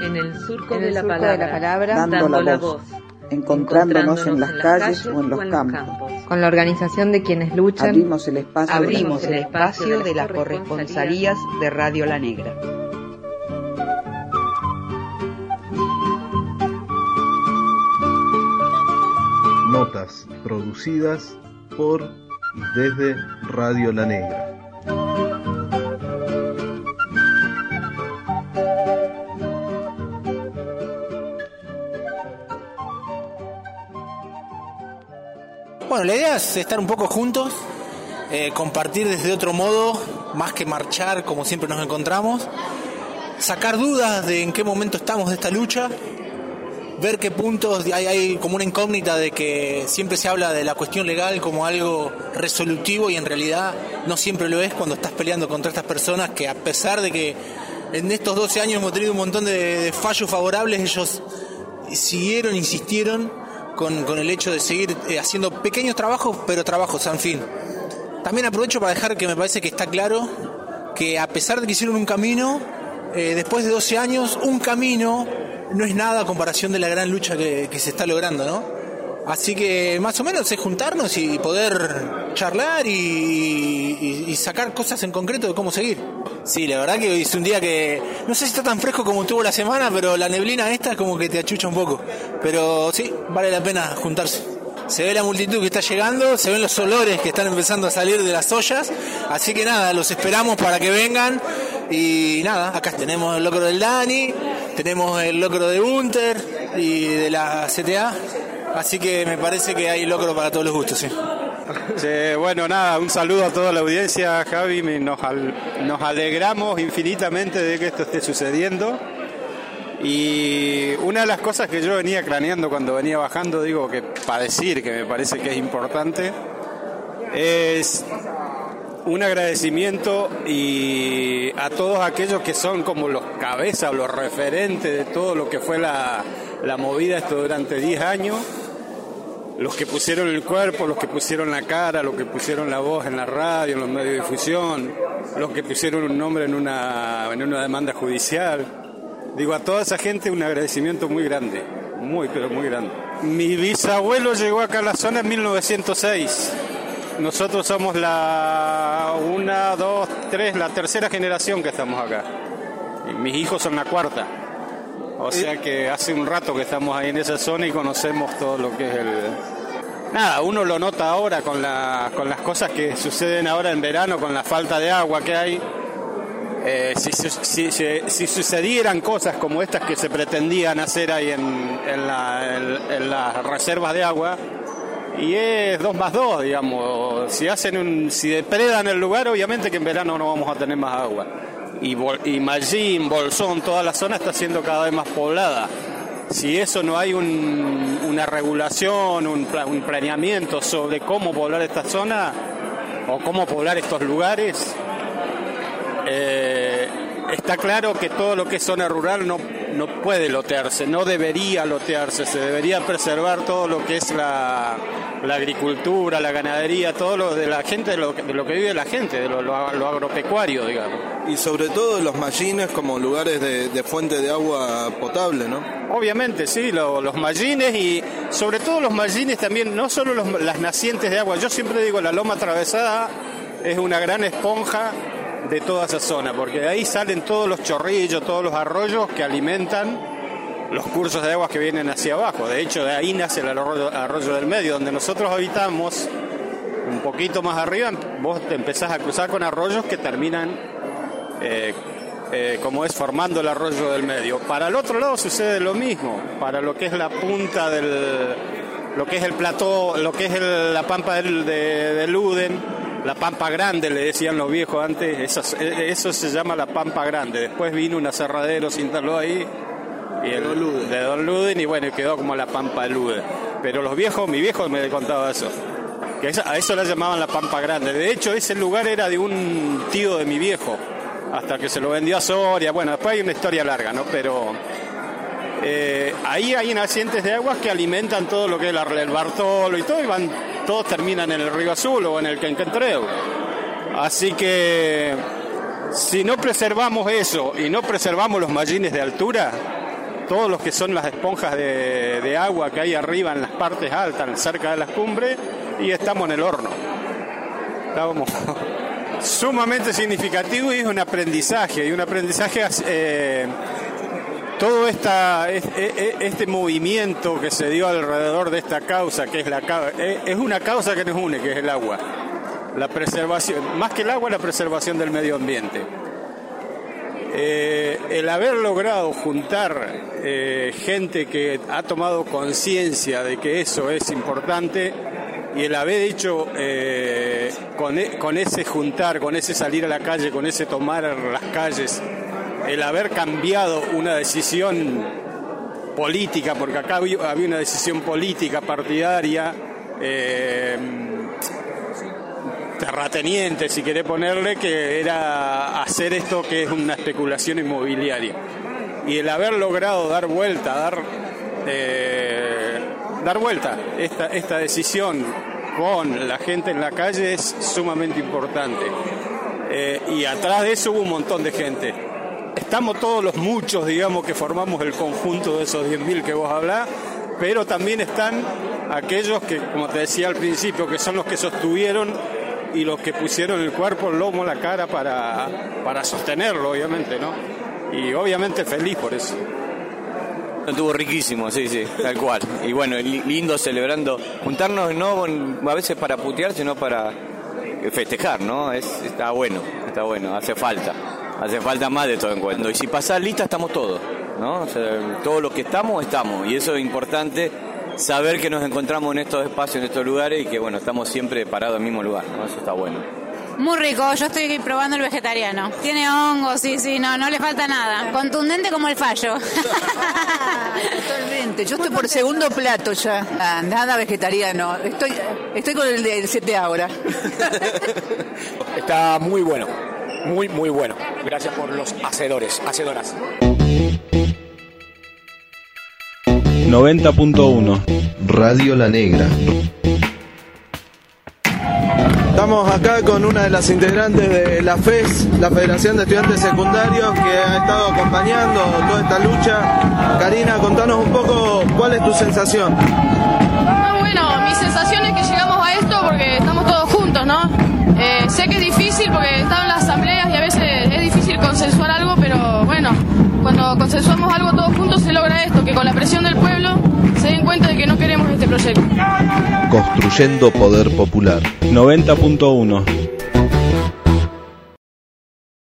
En el surco de la palabra, dando la voz, encontrándonos en las calles o en los campos. Con la organización de quienes luchan, abrimos el espacio de las corresponsalías de Radio La Negra. Notas producidas por y desde Radio La Negra. Bueno, la idea es estar un poco juntos, compartir desde otro modo, más que marchar como siempre nos encontramos, sacar dudas de en qué momento estamos de esta lucha, ver qué puntos hay como una incógnita de que siempre se habla de la cuestión legal como algo resolutivo y en realidad no siempre lo es cuando estás peleando contra estas personas que, a pesar de que en estos 12 años hemos tenido un montón de fallos favorables, ellos insistieron con el hecho de seguir haciendo pequeños trabajos, pero trabajos al fin. También aprovecho para dejar que me parece que está claro que, a pesar de que hicieron un camino, después de 12 años, un camino no es nada a comparación de la gran lucha que se está logrando, ¿no? Así que más o menos es juntarnos y poder charlar y sacar cosas en concreto de cómo seguir. Sí, la verdad que hoy es un día que no sé si está tan fresco como estuvo la semana, pero la neblina esta como que te achucha un poco. Pero sí, vale la pena juntarse. Se ve la multitud que está llegando, se ven los olores que están empezando a salir de las ollas, así que nada, los esperamos para que vengan. Y nada, acá tenemos el locro del Dani, tenemos el locro de Gunter y de la CTA, así que me parece que hay locro para todos los gustos, sí. Sí, bueno, nada, un saludo a toda la audiencia, Javi, nos alegramos infinitamente de que esto esté sucediendo. Y una de las cosas que yo venía craneando cuando venía bajando, digo, que para decir que me parece que es importante, es un agradecimiento y a todos aquellos que son como los cabezas o los referentes de todo lo que fue la movida esto durante 10 años, los que pusieron el cuerpo, los que pusieron la cara, los que pusieron la voz en la radio, en los medios de difusión, los que pusieron un nombre en una demanda judicial. Digo, a toda esa gente un agradecimiento muy grande, muy, pero muy grande. Mi bisabuelo llegó acá a la zona en 1906. Nosotros somos la tercera generación que estamos acá. Y mis hijos son la cuarta. O sea que hace un rato que estamos ahí en esa zona y conocemos todo lo que es Nada, uno lo nota ahora con las cosas que suceden ahora en verano, con la falta de agua que hay. Si sucedieran cosas como estas que se pretendían hacer ahí en las reservas de agua, y es 2 más 2, digamos, si depredan el lugar, obviamente que en verano no vamos a tener más agua. Y Mallín, Bolsón, toda la zona está siendo cada vez más poblada. Si eso no hay una regulación, un planeamiento sobre cómo poblar esta zona o cómo poblar estos lugares, está claro que todo lo que es zona rural no puede lotearse, no debería lotearse, se debería preservar todo lo que es la agricultura, la ganadería, todo lo de la gente, de lo que vive la gente, de lo agropecuario, digamos. Y sobre todo los mallines como lugares de fuente de agua potable, ¿no? Obviamente, sí, los mallines y sobre todo los mallines también, no solo las nacientes de agua. Yo siempre digo, la loma atravesada es una gran esponja de toda esa zona, porque de ahí salen todos los chorrillos, todos los arroyos que alimentan los cursos de agua que vienen hacia abajo. De hecho, de ahí nace el arroyo del medio, donde nosotros habitamos. Un poquito más arriba, vos te empezás a cruzar con arroyos que terminan como es formando el arroyo del medio. Para el otro lado sucede lo mismo, para lo que es la punta lo que es el plató, lo que es la pampa de Luden. La Pampa Grande, le decían los viejos antes, eso se llama la Pampa Grande. Después vino un aserradero, se instaló ahí, de Don Luden, y bueno, quedó como la Pampa de Luden. Pero mi viejo me contaba eso, que a eso la llamaban la Pampa Grande. De hecho, ese lugar era de un tío de mi viejo, hasta que se lo vendió a Soria. Bueno, después hay una historia larga, ¿no? Pero ahí hay nacientes de aguas que alimentan todo lo que es el Bartolo y todo, y todos terminan en el Río Azul o en el Quenquentreu. Así que si no preservamos eso y no preservamos los mallines de altura, todos los que son las esponjas de agua que hay arriba en las partes altas, cerca de las cumbres, y estamos en el horno. Estábamos sumamente significativo y es un aprendizaje, todo este movimiento que se dio alrededor de esta causa, que es una causa que nos une, que es el agua, la preservación, más que el agua, la preservación del medio ambiente. El haber logrado juntar gente que ha tomado conciencia de que eso es importante, y el haber hecho con ese juntar, con ese salir a la calle, con ese tomar las calles, el haber cambiado una decisión política, porque acá había una decisión política partidaria, terrateniente, si querés ponerle, que era hacer esto que es una especulación inmobiliaria. Y el haber logrado dar vuelta esta decisión con la gente en la calle es sumamente importante. Y atrás de eso hubo un montón de gente. Estamos todos los muchos, digamos, que formamos el conjunto de esos 10.000 que vos hablás, pero también están aquellos que, como te decía al principio, que son los que sostuvieron y los que pusieron el cuerpo, el lomo, la cara para sostenerlo, obviamente, ¿no? Y obviamente feliz por eso. Estuvo riquísimo, sí, tal cual. Y bueno, lindo celebrando, juntarnos no a veces para putear, sino para festejar, ¿no? Está bueno, hace falta más de todo encuentro. Y si pasa lista, estamos todos, ¿no? O sea, todos los que estamos, y eso es importante, saber que nos encontramos en estos espacios, en estos lugares, y que bueno, estamos siempre parados en el mismo lugar, ¿no? Eso está bueno. Muy rico, yo estoy probando el vegetariano. Tiene hongos, sí, no le falta nada. Contundente como el fallo. Totalmente, yo estoy por segundo plato ya. Nada vegetariano. Estoy con el del 7 ahora. Está muy bueno, muy bueno. Gracias por los hacedoras. 90.1 Radio La Negra. Estamos acá con una de las integrantes de la FES, la Federación de Estudiantes Secundarios, que ha estado acompañando toda esta lucha. Karina, contanos un poco cuál es tu sensación. Bueno, mi sensación es que llegamos a esto porque estamos todos juntos, ¿no? Sé que es difícil porque he estado en las asambleas y a veces es difícil consensuar algo, pero bueno, cuando consensuamos algo todos juntos se logra esto, que con la presión del pueblo se den cuenta de que no queremos este proyecto. Construyendo Poder Popular. 90.1